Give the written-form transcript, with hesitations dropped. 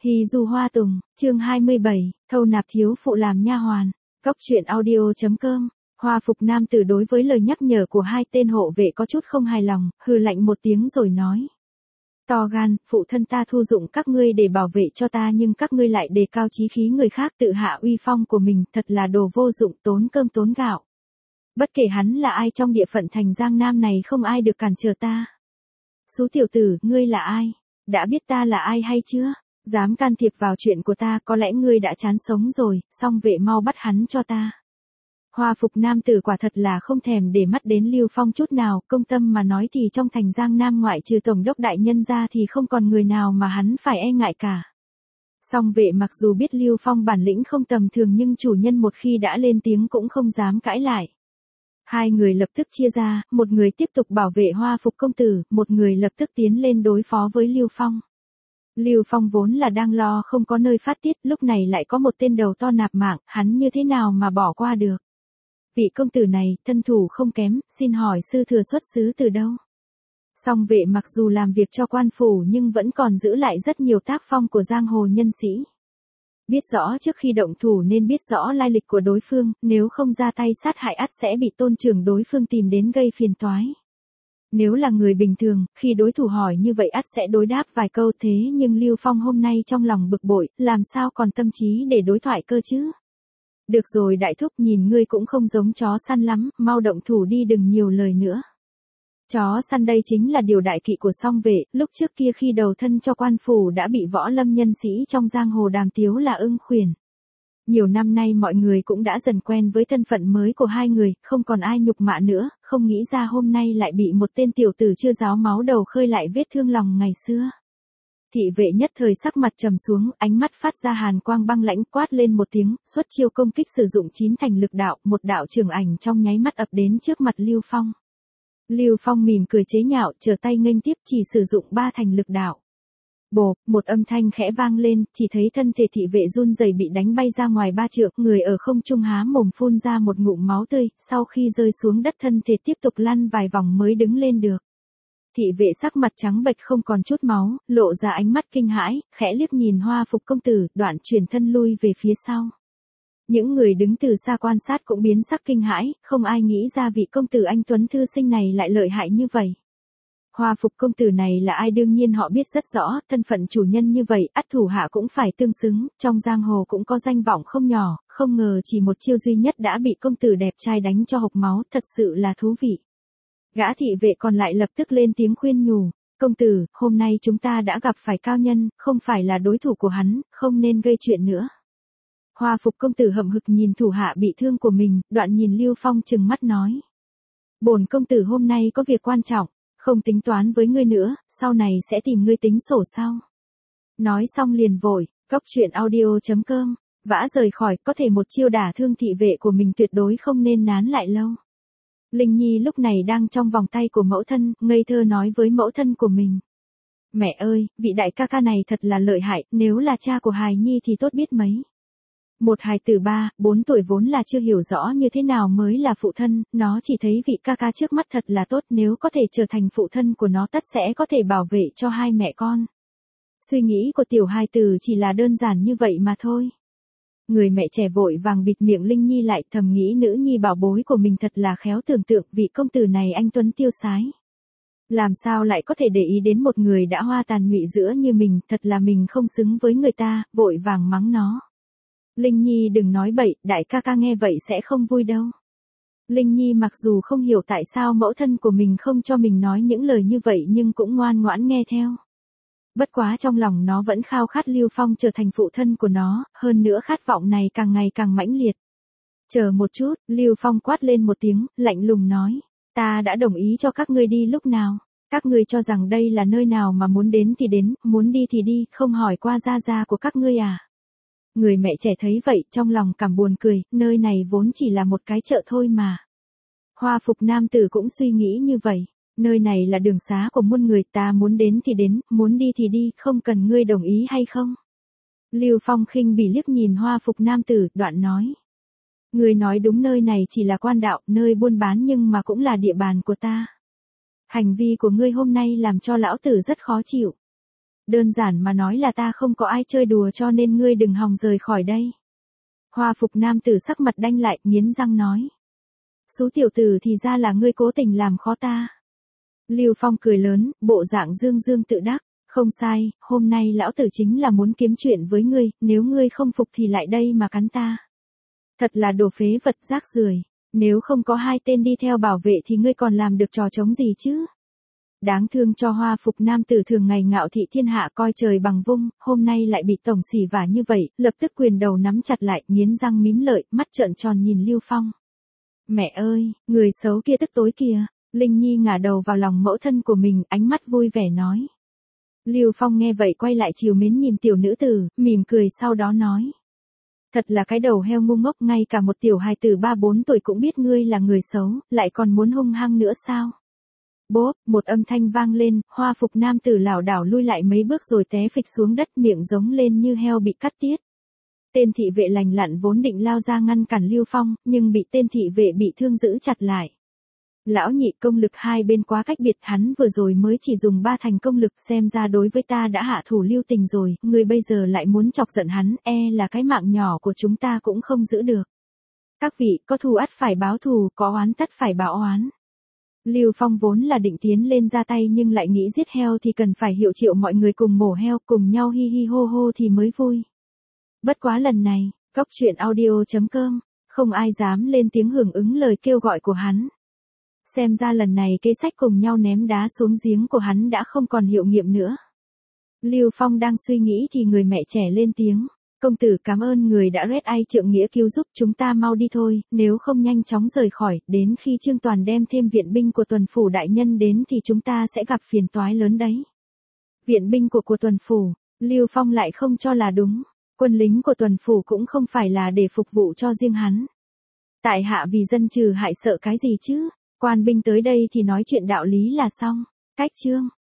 Hy Du Hoa Tùng, chương 27, thâu nạp thiếu phụ làm nha hoàn. Cốc truyện audio.com. Hoa phục nam tử đối với lời nhắc nhở của hai tên hộ vệ có chút không hài lòng, hừ lạnh một tiếng rồi nói. To gan, phụ thân ta thu dụng các ngươi để bảo vệ cho ta nhưng các ngươi lại đề cao chí khí người khác tự hạ uy phong của mình, thật là đồ vô dụng tốn cơm tốn gạo. Bất kể hắn là ai trong địa phận thành Giang Nam này không ai được cản trở ta. Xú tiểu tử, ngươi là ai? Đã biết ta là ai hay chưa? Dám can thiệp vào chuyện của ta, có lẽ ngươi đã chán sống rồi, song vệ mau bắt hắn cho ta. Hoa phục nam tử quả thật là không thèm để mắt đến Lưu Phong chút nào, công tâm mà nói thì trong thành Giang Nam ngoại trừ tổng đốc đại nhân ra thì không còn người nào mà hắn phải e ngại cả. Song vệ mặc dù biết Lưu Phong bản lĩnh không tầm thường nhưng chủ nhân một khi đã lên tiếng cũng không dám cãi lại. Hai người lập tức chia ra, một người tiếp tục bảo vệ hoa phục công tử, một người lập tức tiến lên đối phó với Lưu Phong. Lưu Phong vốn là đang lo không có nơi phát tiết, lúc này lại có một tên đầu to nạp mạng, hắn như thế nào mà bỏ qua được. Vị công tử này, thân thủ không kém, xin hỏi sư thừa xuất xứ từ đâu? Song vệ mặc dù làm việc cho quan phủ nhưng vẫn còn giữ lại rất nhiều tác phong của giang hồ nhân sĩ. Biết rõ trước khi động thủ nên biết rõ lai lịch của đối phương, nếu không ra tay sát hại ắt sẽ bị tôn trưởng đối phương tìm đến gây phiền toái. Nếu là người bình thường, khi đối thủ hỏi như vậy ắt sẽ đối đáp vài câu thế nhưng Lưu Phong hôm nay trong lòng bực bội, làm sao còn tâm trí để đối thoại cơ chứ? Được rồi đại thúc, nhìn ngươi cũng không giống chó săn lắm, mau động thủ đi đừng nhiều lời nữa. Chó săn đây chính là điều đại kỵ của song vệ, lúc trước kia khi đầu thân cho quan phủ đã bị võ lâm nhân sĩ trong giang hồ đàm tiếu là ưng khuyển. Nhiều năm nay mọi người cũng đã dần quen với thân phận mới của hai người, không còn ai nhục mạ nữa, không nghĩ ra hôm nay lại bị một tên tiểu tử chưa ráo máu đầu khơi lại vết thương lòng ngày xưa. Thị vệ nhất thời sắc mặt trầm xuống, ánh mắt phát ra hàn quang băng lãnh, quát lên một tiếng, xuất chiêu công kích sử dụng 9 thành lực đạo, một đạo trường ảnh trong nháy mắt ập đến trước mặt Lưu Phong. Lưu Phong mỉm cười chế nhạo, trở tay nghênh tiếp chỉ sử dụng 3 thành lực đạo. Bộp, một âm thanh khẽ vang lên, chỉ thấy thân thể thị vệ run rẩy bị đánh bay ra ngoài 3 trượng, người ở không trung há mồm phun ra một ngụm máu tươi, sau khi rơi xuống đất thân thể tiếp tục lăn vài vòng mới đứng lên được. Thị vệ sắc mặt trắng bệch không còn chút máu, lộ ra ánh mắt kinh hãi, khẽ liếc nhìn hoa phục công tử, đoạn chuyển thân lui về phía sau. Những người đứng từ xa quan sát cũng biến sắc kinh hãi, không ai nghĩ ra vị công tử anh tuấn thư sinh này lại lợi hại như vậy. Hoa phục công tử này là ai đương nhiên họ biết rất rõ, thân phận chủ nhân như vậy, ắt thủ hạ cũng phải tương xứng, trong giang hồ cũng có danh vọng không nhỏ, không ngờ chỉ một chiêu duy nhất đã bị công tử đẹp trai đánh cho hộc máu, thật sự là thú vị. Gã thị vệ còn lại lập tức lên tiếng khuyên nhủ, công tử, hôm nay chúng ta đã gặp phải cao nhân, không phải là đối thủ của hắn, không nên gây chuyện nữa. Hoa phục công tử hậm hực nhìn thủ hạ bị thương của mình, đoạn nhìn Lưu Phong trừng mắt nói. Bổn công tử hôm nay có việc quan trọng, không tính toán với ngươi nữa, sau này sẽ tìm ngươi tính sổ sau. Nói xong liền vội, cốc truyện audio.com, vã rời khỏi, có thể một chiêu đả thương thị vệ của mình tuyệt đối không nên nán lại lâu. Linh Nhi lúc này đang trong vòng tay của mẫu thân, ngây thơ nói với mẫu thân của mình. Mẹ ơi, vị đại ca ca này thật là lợi hại, nếu là cha của hài nhi thì tốt biết mấy. Một hài tử 3-4 tuổi vốn là chưa hiểu rõ như thế nào mới là phụ thân, nó chỉ thấy vị ca ca trước mắt thật là tốt, nếu có thể trở thành phụ thân của nó tất sẽ có thể bảo vệ cho hai mẹ con. Suy nghĩ của tiểu hài tử chỉ là đơn giản như vậy mà thôi. Người mẹ trẻ vội vàng bịt miệng Linh Nhi lại, thầm nghĩ nữ nhi bảo bối của mình thật là khéo tưởng tượng, vị công tử này anh tuấn tiêu sái. Làm sao lại có thể để ý đến một người đã hoa tàn nhụy giữa như mình, thật là mình không xứng với người ta, vội vàng mắng nó. Linh Nhi đừng nói bậy, đại ca ca nghe vậy sẽ không vui đâu. Linh Nhi mặc dù không hiểu tại sao mẫu thân của mình không cho mình nói những lời như vậy nhưng cũng ngoan ngoãn nghe theo. Bất quá trong lòng nó vẫn khao khát Lưu Phong trở thành phụ thân của nó, hơn nữa khát vọng này càng ngày càng mãnh liệt. Chờ một chút, Lưu Phong quát lên một tiếng, lạnh lùng nói, ta đã đồng ý cho các ngươi đi lúc nào, các ngươi cho rằng đây là nơi nào mà muốn đến thì đến, muốn đi thì đi, không hỏi qua gia gia của các ngươi à. Người mẹ trẻ thấy vậy, trong lòng cảm buồn cười, nơi này vốn chỉ là một cái chợ thôi mà. Hoa phục nam tử cũng suy nghĩ như vậy. Nơi này là đường xá của muôn người, ta muốn đến thì đến, muốn đi thì đi, không cần ngươi đồng ý hay không? Lưu Phong khinh bỉ liếc nhìn hoa phục nam tử, đoạn nói. Ngươi nói đúng, nơi này chỉ là quan đạo, nơi buôn bán nhưng mà cũng là địa bàn của ta. Hành vi của ngươi hôm nay làm cho lão tử rất khó chịu. đơn giản mà nói là ta không có ai chơi đùa cho nên ngươi đừng hòng rời khỏi đây. Hoa phục nam tử sắc mặt đanh lại, nghiến răng nói. Xú tiểu tử thì ra là ngươi cố tình làm khó ta. Lưu Phong cười lớn, bộ dạng dương dương tự đắc. Không sai, hôm nay lão tử chính là muốn kiếm chuyện với ngươi, nếu ngươi không phục thì lại đây mà cắn ta. Thật là đồ phế vật rác rưởi, nếu không có hai tên đi theo bảo vệ thì ngươi còn làm được trò trống gì chứ? Đáng thương cho hoa phục nam tử thường ngày ngạo thị thiên hạ coi trời bằng vung, hôm nay lại bị tổng xỉ vả như vậy, lập tức quyền đầu nắm chặt lại, nghiến răng mím lợi, mắt trợn tròn nhìn Lưu Phong. Mẹ ơi, người xấu kia tức tối kìa, Linh Nhi ngả đầu vào lòng mẫu thân của mình, ánh mắt vui vẻ nói. Lưu Phong nghe vậy quay lại trìu mến nhìn tiểu nữ tử, mỉm cười sau đó nói. Thật là cái đầu heo ngu ngốc, ngay cả một tiểu hài tử 3-4 tuổi cũng biết ngươi là người xấu, lại còn muốn hung hăng nữa sao? Bốp, một âm thanh vang lên, hoa phục nam tử lảo đảo lui lại mấy bước rồi té phịch xuống đất, miệng giống lên như heo bị cắt tiết. Tên thị vệ lành lặn vốn định lao ra ngăn cản Lưu Phong, nhưng bị tên thị vệ bị thương giữ chặt lại. Lão nhị, công lực hai bên quá cách biệt, hắn vừa rồi mới chỉ dùng 3 thành công lực, xem ra đối với ta đã hạ thủ lưu tình rồi, người bây giờ lại muốn chọc giận hắn, là cái mạng nhỏ của chúng ta cũng không giữ được. Các vị, có thù ắt phải báo thù, có oán tất phải báo oán. Lưu Phong vốn là định tiến lên ra tay nhưng lại nghĩ giết heo thì cần phải hiệu triệu mọi người cùng mổ heo, cùng nhau hi hi hô hô thì mới vui. Bất quá lần này, Cóc Truyện Audio.com, không ai dám lên tiếng hưởng ứng lời kêu gọi của hắn. Xem ra lần này kế sách cùng nhau ném đá xuống giếng của hắn đã không còn hiệu nghiệm nữa. Lưu Phong đang suy nghĩ thì người mẹ trẻ lên tiếng. Công tử cảm ơn người đã red ai trượng nghĩa cứu giúp, chúng ta mau đi thôi, nếu không nhanh chóng rời khỏi, đến khi Trương Toàn đem thêm viện binh của tuần phủ đại nhân đến thì chúng ta sẽ gặp phiền toái lớn đấy. Viện binh của tuần phủ, Lưu Phong lại không cho là đúng, quân lính của tuần phủ cũng không phải là để phục vụ cho riêng hắn. Tại hạ vì dân trừ hại sợ cái gì chứ, quan binh tới đây thì nói chuyện đạo lý là xong. Cách chương